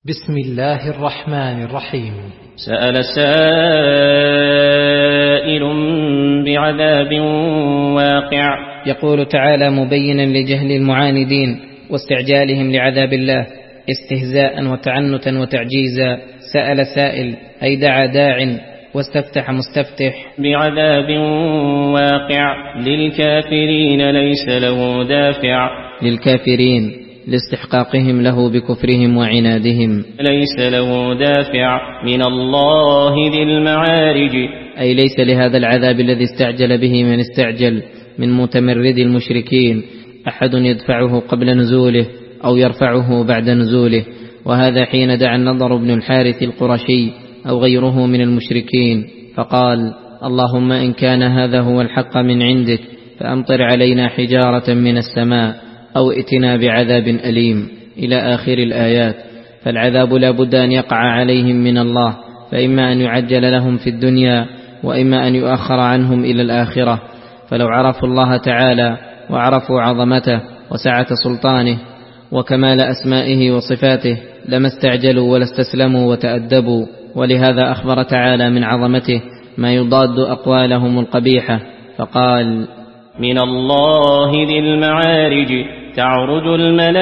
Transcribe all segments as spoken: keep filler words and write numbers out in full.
بسم الله الرحمن الرحيم. سأل سائل بعذاب واقع. يقول تعالى مبينا لجهل المعاندين واستعجالهم لعذاب الله استهزاء وتعنتا وتعجيزا. سأل سائل أي دعا داع، واستفتح مستفتح. بعذاب واقع للكافرين ليس له دافع. للكافرين لاستحقاقهم له بكفرهم وعنادهم. ليس له دافع من الله ذي المعارج، أي ليس لهذا العذاب الذي استعجل به من استعجل من متمرد المشركين أحد يدفعه قبل نزوله أو يرفعه بعد نزوله. وهذا حين دعا النضر بن الحارث القرشي أو غيره من المشركين فقال: اللهم إن كان هذا هو الحق من عندك فأمطر علينا حجارة من السماء أو ائتنا بعذاب أليم، إلى آخر الآيات. فالعذاب لا بد أن يقع عليهم من الله، فإما أن يعجل لهم في الدنيا وإما أن يؤخر عنهم إلى الآخرة. فلو عرفوا الله تعالى وعرفوا عظمته وسعة سلطانه وكمال أسمائه وصفاته لما استعجلوا ولا استسلموا وتأدبوا. ولهذا أخبر تعالى من عظمته ما يضاد أقوالهم القبيحة فقال: من الله ذي المعارج تعرج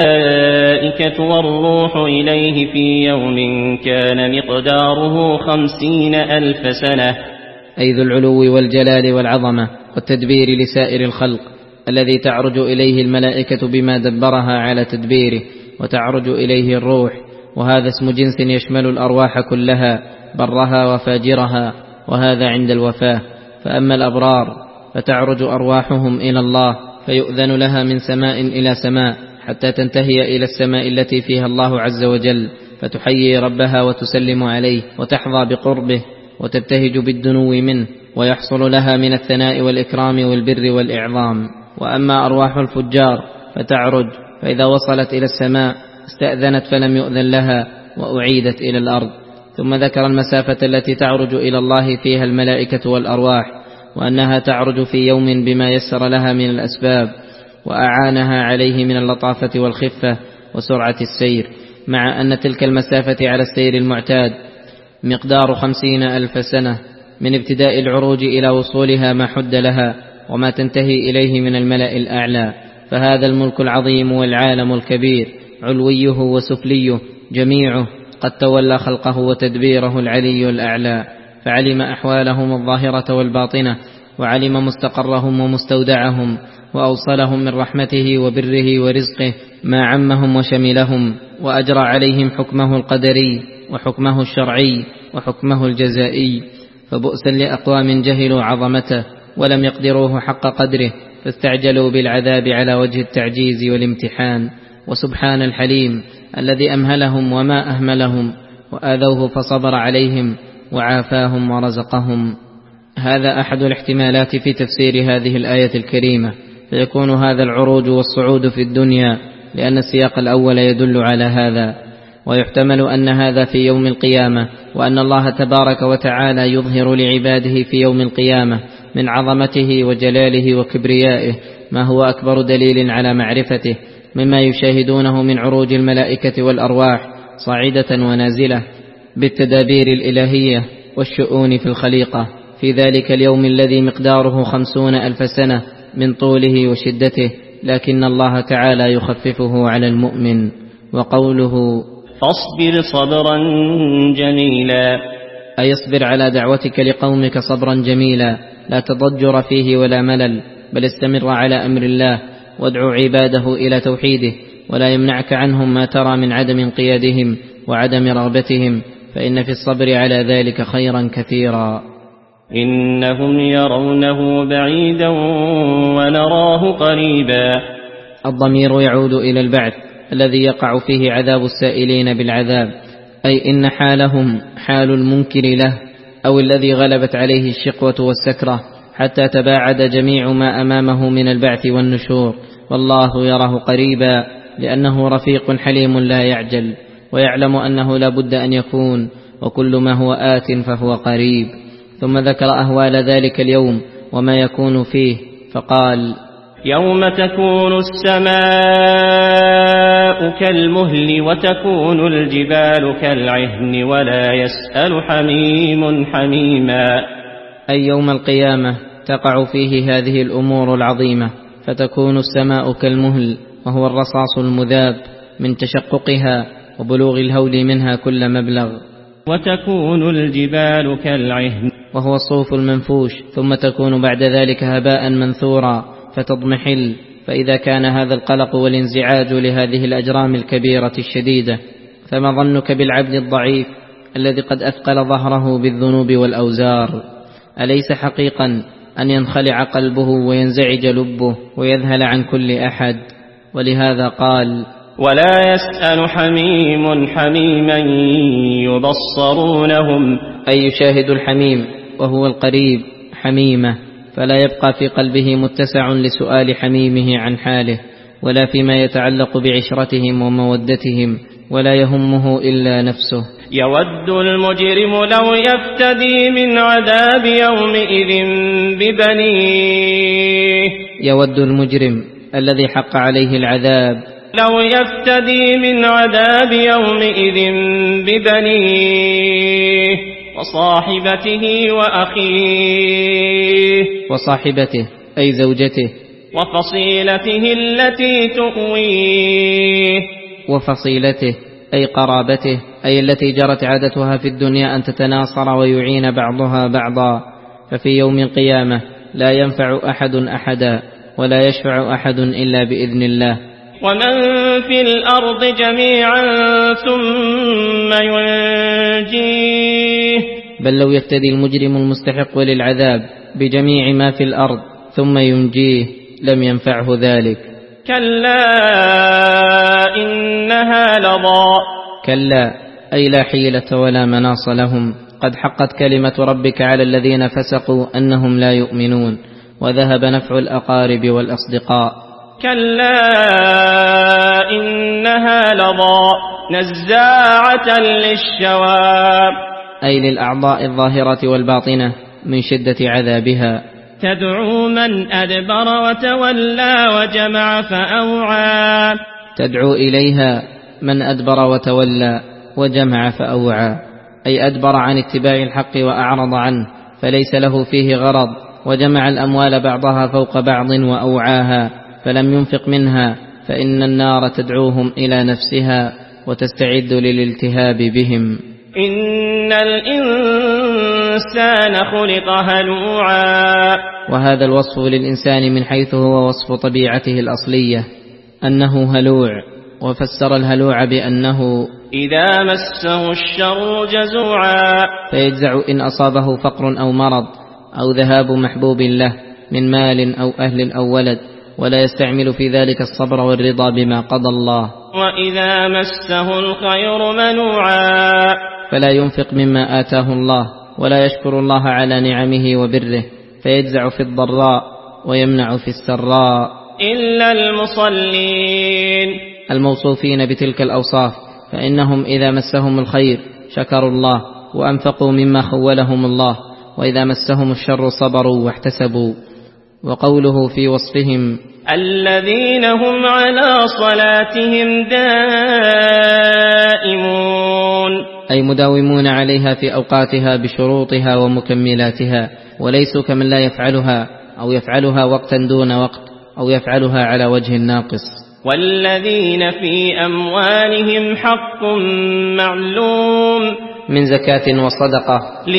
الملائكة والروح إليه في يوم كان مقداره خمسين ألف سنة. أي ذو العلو والجلال والعظمة والتدبير لسائر الخلق، الذي تعرج إليه الملائكة بما دبرها على تدبيره، وتعرج إليه الروح، وهذا اسم جنس يشمل الأرواح كلها برها وفاجرها، وهذا عند الوفاة. فأما الأبرار فتعرج أرواحهم إلى الله فيؤذن لها من سماء إلى سماء حتى تنتهي إلى السماء التي فيها الله عز وجل، فتحيي ربها وتسلم عليه وتحظى بقربه وتبتهج بالدنو منه، ويحصل لها من الثناء والإكرام والبر والإعظام. وأما أرواح الفجار فتعرج، فإذا وصلت إلى السماء استأذنت فلم يؤذن لها وأعيدت إلى الأرض. ثم ذكر المسافة التي تعرج إلى الله فيها الملائكة والأرواح، وأنها تعرج في يوم بما يسر لها من الأسباب وأعانها عليه من اللطافة والخفة وسرعة السير، مع أن تلك المسافة على السير المعتاد مقدار خمسين ألف سنة من ابتداء العروج إلى وصولها ما حد لها وما تنتهي إليه من الملأ الأعلى. فهذا الملك العظيم والعالم الكبير علويه وسفليه جميعه قد تولى خلقه وتدبيره العلي الأعلى، فعلم أحوالهم الظاهرة والباطنة، وعلم مستقرهم ومستودعهم، وأوصلهم من رحمته وبره ورزقه ما عمهم وشملهم، وأجرى عليهم حكمه القدري وحكمه الشرعي وحكمه الجزائي. فبؤسا لأقوام جهلوا عظمته ولم يقدروه حق قدره فاستعجلوا بالعذاب على وجه التعجيز والامتحان. وسبحان الحليم الذي أمهلهم وما أهملهم وآذوه فصبر عليهم وعافاهم ورزقهم. هذا أحد الاحتمالات في تفسير هذه الآية الكريمة، فيكون هذا العروج والصعود في الدنيا لأن السياق الأول يدل على هذا. ويحتمل أن هذا في يوم القيامة، وأن الله تبارك وتعالى يظهر لعباده في يوم القيامة من عظمته وجلاله وكبريائه ما هو أكبر دليل على معرفته مما يشاهدونه من عروج الملائكة والأرواح صاعدة ونازلة بالتدابير الإلهية والشؤون في الخليقة في ذلك اليوم الذي مقداره خمسون ألف سنة من طوله وشدته، لكن الله تعالى يخففه على المؤمن. وقوله: فاصبر صبرا جميلا، أي اصبر على دعوتك لقومك صبرا جميلا لا تضجر فيه ولا ملل، بل استمر على أمر الله وادعو عباده إلى توحيده، ولا يمنعك عنهم ما ترى من عدم انقيادهم وعدم رغبتهم، فإن في الصبر على ذلك خيرا كثيرا. إنهم يرونه بعيدا ونراه قريبا. الضمير يعود إلى البعث الذي يقع فيه عذاب السائلين بالعذاب، أي إن حالهم حال المنكر له أو الذي غلبت عليه الشقوة والسكرة حتى تباعد جميع ما أمامه من البعث والنشور، والله يراه قريبا لأنه رفيق حليم لا يعجل، ويعلم أنه لا بد أن يكون، وكل ما هو آت فهو قريب. ثم ذكر أهوال ذلك اليوم وما يكون فيه فقال: يوم تكون السماء كالمهل وتكون الجبال كالعهن ولا يسأل حميم حميما. أي يوم القيامة تقع فيه هذه الأمور العظيمة، فتكون السماء كالمهل وهو الرصاص المذاب من تشققها وبلوغ الهول منها كل مبلغ، وتكون الجبال كالعهن وهو الصوف المنفوش، ثم تكون بعد ذلك هباء منثورا فتضمحل. فإذا كان هذا القلق والانزعاج لهذه الأجرام الكبيرة الشديدة، فما ظنك بالعبد الضعيف الذي قد أثقل ظهره بالذنوب والأوزار؟ أليس حقيقا أن ينخلع قلبه وينزعج لبه ويذهل عن كل أحد؟ ولهذا قال: ولا يسأل حميم حميما يبصرونهم، أي يشاهد الحميم وهو القريب حميمة، فلا يبقى في قلبه متسع لسؤال حميمه عن حاله ولا فيما يتعلق بعشرتهم ومودتهم، ولا يهمه إلا نفسه. يود المجرم لو يفتدي من عذاب يومئذ ببنيه، يود المجرم الذي حق عليه العذاب لو يفتدي من عذاب يومئذ ببنيه وصاحبته وأخيه، وصاحبته أي زوجته، وفصيلته التي تؤويه، وفصيلته أي قرابته، أي التي جرت عادتها في الدنيا أن تتناصر ويعين بعضها بعضا. ففي يوم القيامة لا ينفع أحد أحدا ولا يشفع أحد إلا بإذن الله. ومن في الأرض جميعا ثم ينجيه، بل لو يفتدي المجرم المستحق للعذاب بجميع ما في الأرض ثم ينجيه لم ينفعه ذلك. كلا إنها لظى، كلا أي لا حيلة ولا مناص لهم، قد حقت كلمة ربك على الذين فسقوا أنهم لا يؤمنون، وذهب نفع الأقارب والأصدقاء. كلا إنها لظى نزاعة للشوى، أي للأعضاء الظاهرة والباطنة من شدة عذابها. تدعو من أدبر وتولى وجمع فأوعى، تدعو إليها من أدبر وتولى وجمع فأوعى، أي أدبر عن اتباع الحق وأعرض عنه فليس له فيه غرض، وجمع الأموال بعضها فوق بعض وأوعاها فلم ينفق منها، فإن النار تدعوهم إلى نفسها وتستعد للالتهاب بهم. إن الإنسان خلق هلوعا، وهذا الوصف للإنسان من حيث هو وصف طبيعته الأصلية أنه هلوع، وفسر الهلوع بأنه إذا مسه الشر جزوعا، فيجزع إن أصابه فقر أو مرض أو ذهاب محبوب له من مال أو أهل أو ولد، ولا يستعمل في ذلك الصبر والرضا بما قضى الله. وإذا مسه الخير منوعا، فلا ينفق مما آتاه الله ولا يشكر الله على نعمه وبره، فيجزع في الضراء ويمنع في السراء. إلا المصلين، الموصوفين بتلك الأوصاف، فإنهم إذا مسهم الخير شكروا الله وأنفقوا مما خولهم الله، وإذا مسهم الشر صبروا واحتسبوا. وقوله في وصفهم الذين هم على صلاتهم دائمون، أي مداومون عليها في أوقاتها بشروطها ومكملاتها، وليسوا كمن لا يفعلها أو يفعلها وقتا دون وقت أو يفعلها على وجه ناقص. والذين في أموالهم حق معلوم، من زكاة وصدقة،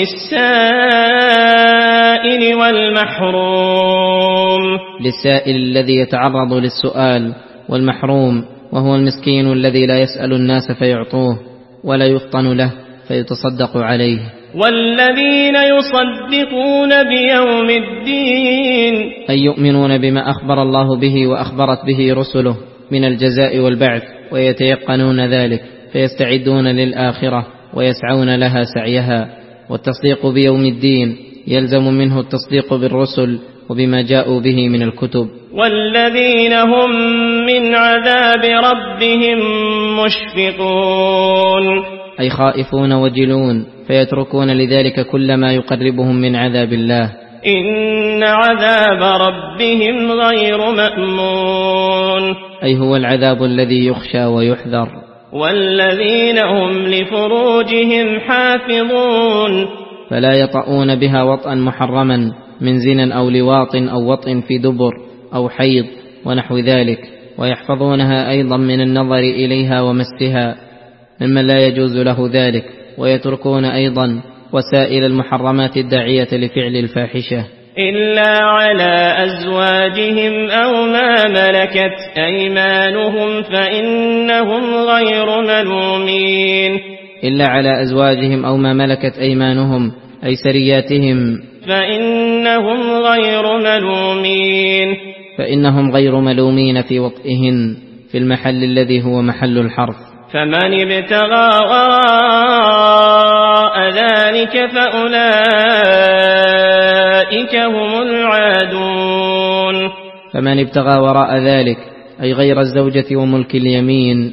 للسائل والمحروم، للسائل الذي يتعرض للسؤال، والمحروم وهو المسكين الذي لا يسأل الناس فيعطوه ولا يفطن له فيتصدق عليه. والذين يصدقون بيوم الدين، أي يؤمنون بما أخبر الله به وأخبرت به رسله من الجزاء والبعث، ويتيقنون ذلك فيستعدون للآخرة ويسعون لها سعيها. والتصديق بيوم الدين يلزم منه التصديق بالرسل وبما جاءوا به من الكتب. والذين هم من عذاب ربهم مشفقون، أي خائفون وجلون، فيتركون لذلك كل ما يقربهم من عذاب الله. إن عذاب ربهم غير مأمون، أي هو العذاب الذي يخشى ويحذر. والذين هم لفروجهم حافظون، فلا يطؤون بها وطئا محرما من زنا أو لواط أو وطئ في دبر أو حيض ونحو ذلك، ويحفظونها أيضا من النظر إليها ومسها ممن لا يجوز له ذلك، ويتركون أيضا وسائل المحرمات الداعية لفعل الفاحشة إلا على أزواجهم أو ما ملكت أيمانهم فإنهم غير ملومين، إلا على أزواجهم أو ما ملكت أيمانهم أي سرياتهم فإنهم غير ملومين، فإنهم غير ملومين في وطئهن في المحل الذي هو محل الحرف. فمن ابتغى وراء ذلك فأولئك هم العادون، فمن ابتغى وراء ذلك أي غير الزوجة وملك اليمين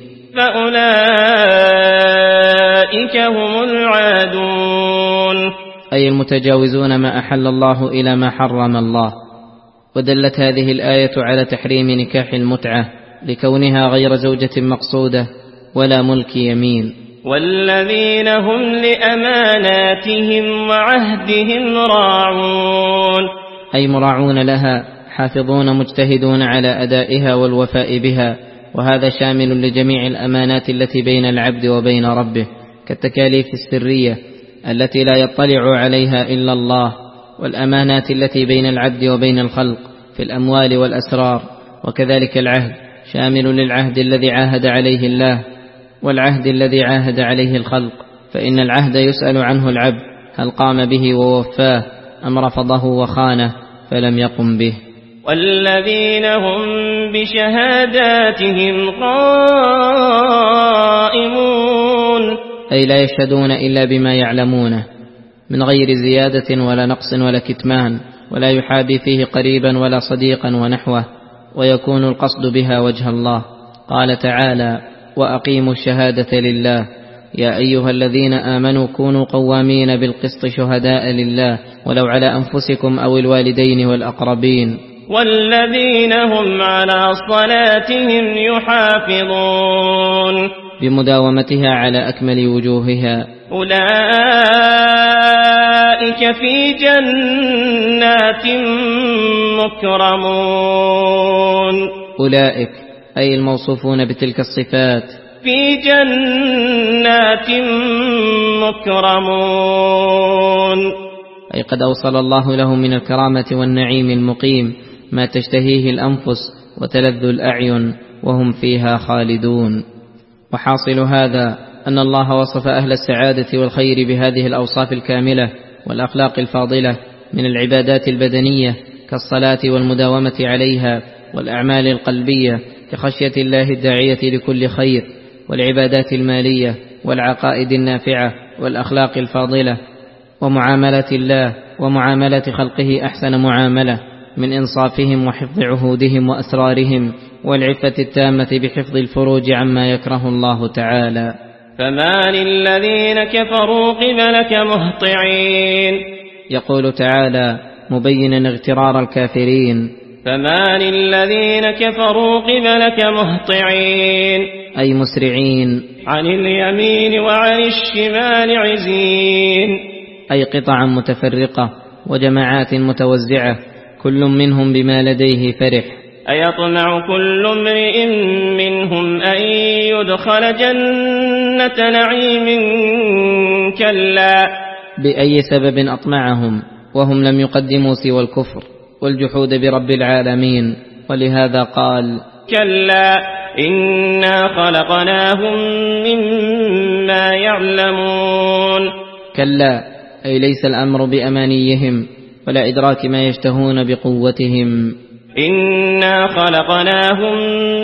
فأولئك هم العادون، أي المتجاوزون ما أحل الله إلى ما حرم الله. ودلت هذه الآية على تحريم نكاح المتعة لكونها غير زوجة مقصودة ولا ملك يمين. والذين هم لأماناتهم وعهدهم راعون، أي مراعون لها حافظون مجتهدون على أدائها والوفاء بها، وهذا شامل لجميع الأمانات التي بين العبد وبين ربه كالتكاليف السرية التي لا يطلع عليها إلا الله، والأمانات التي بين العبد وبين الخلق في الأموال والأسرار، وكذلك العهد شامل للعهد الذي عاهد عليه الله والعهد الذي عاهد عليه الخلق، فإن العهد يسأل عنه العبد هل قام به ووفاه أم رفضه وخانه فلم يقم به. والذين هم بشهاداتهم قائمون، أي لا يشهدون إلا بما يعلمونه من غير زيادة ولا نقص ولا كتمان، ولا يحابي فيه قريبا ولا صديقا ونحوه، ويكون القصد بها وجه الله. قال تعالى: وأقيموا الشهادة لله يا أيها الذين آمنوا كونوا قوامين بالقسط شهداء لله ولو على أنفسكم أو الوالدين والأقربين. والذين هم على صلاتهم يحافظون، بمداومتها على أكمل وجوهها. أولئك في جنات مكرمون، أولئك أي الموصوفون بتلك الصفات في جنات مكرمون، أي قد أوصل الله لهم من الكرامة والنعيم المقيم ما تشتهيه الأنفس وتلذ الأعين وهم فيها خالدون. وحاصل هذا أن الله وصف أهل السعادة والخير بهذه الأوصاف الكاملة والأخلاق الفاضلة من العبادات البدنية كالصلاة والمداومة عليها، والأعمال القلبية كخشية الله الداعية لكل خير، والعبادات المالية والعقائد النافعة والأخلاق الفاضلة، ومعاملة الله ومعاملة خلقه أحسن معاملة من إنصافهم وحفظ عهودهم وأسرارهم، والعفة التامة بحفظ الفروج عما يكره الله تعالى. فما للذين كفروا قبلك مهطعين، يقول تعالى مبينا اغترار الكافرين: فما للذين كفروا قبلك مهطعين، أي مسرعين عن اليمين وعن الشمال عزين، أي قطعا متفرقة وجماعات متوزعة كل منهم بما لديه فرح. أيطمع كل امرئ منهم أن يدخل جنة نعيم كلا، بأي سبب أطمعهم وهم لم يقدموا سوى الكفر والجحود برب العالمين، ولهذا قال: كلا إنا خلقناهم مما يعلمون. كلا أي ليس الأمر بأمانيهم ولا إدراك ما يشتهون بقوتهم. إنا خلقناهم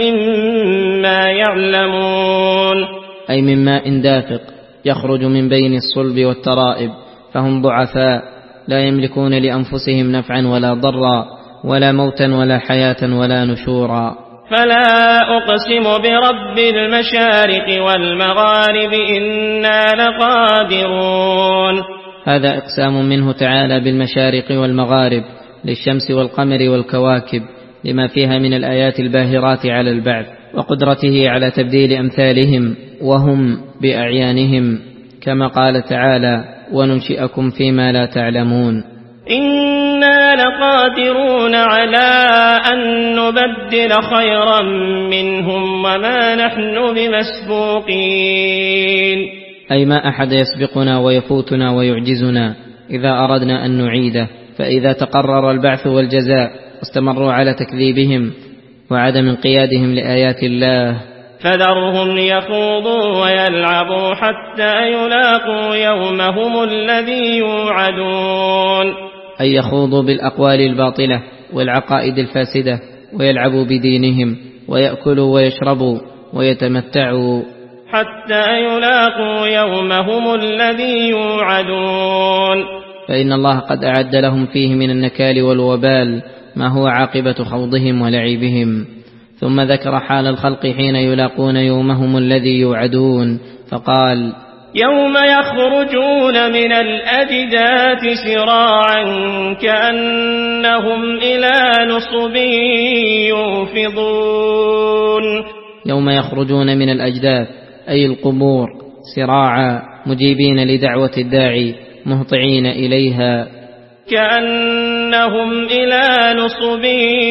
مما يعلمون، أي من ماء دافق يخرج من بين الصلب والترائب، فهم ضعفاء لا يملكون لأنفسهم نفعا ولا ضرا ولا موتا ولا حياة ولا نشورا. فلا أقسم برب المشارق والمغارب إنا لقادرون. هذا إقسام منه تعالى بالمشارق والمغارب للشمس والقمر والكواكب لما فيها من الآيات الباهرات على البعث وقدرته على تبديل أمثالهم وهم بأعيانهم، كما قال تعالى: وننشئكم فيما لا تعلمون. إنا لقادرون على أن نبدل خيرا منهم وما نحن بمسبوقين، أي ما أحد يسبقنا ويفوتنا ويعجزنا إذا أردنا أن نعيده. فإذا تقرر البعث والجزاء استمروا على تكذيبهم وعدم انقيادهم لآيات الله، فذرهم يخوضوا ويلعبوا حتى يلاقوا يومهم الذي يوعدون، أي يخوضوا بالأقوال الباطلة والعقائد الفاسدة ويلعبوا بدينهم ويأكلوا ويشربوا ويتمتعوا حتى يلاقوا يومهم الذي يوعدون، فإن الله قد أعد لهم فيه من النكال والوبال ما هو عاقبة خوضهم ولعبهم. ثم ذكر حال الخلق حين يلاقون يومهم الذي يوعدون فقال: يوم يخرجون من الأجداث سراعا كأنهم إلى نصب يوفضون، يوم يخرجون من الأجداث أي القبور سراعا مجيبين لدعوة الداعي مهطعين إليها، كأنهم إلى نصب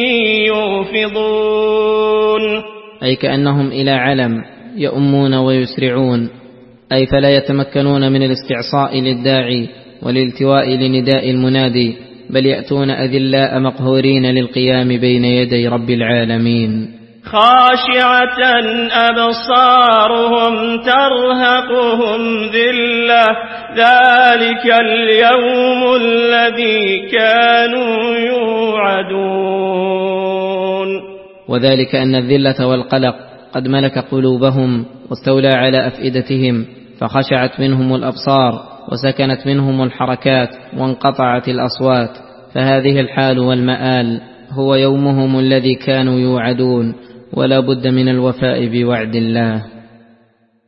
يوفضون، أي كأنهم إلى علم يؤمون ويسرعون، أي فلا يتمكنون من الاستعصاء للداعي والالتواء لنداء المنادي، بل يأتون أذلاء مقهورين للقيام بين يدي رب العالمين. خاشعة أبصارهم ترهقهم ذلة، ذلك اليوم الذي كانوا يوعدون. وذلك أن الذلة والقلق قد ملك قلوبهم واستولى على أفئدتهم، فخشعت منهم الأبصار وسكنت منهم الحركات وانقطعت الأصوات، فهذه الحال والمآل هو يومهم الذي كانوا يوعدون، ولا بد من الوفاء بوعد الله.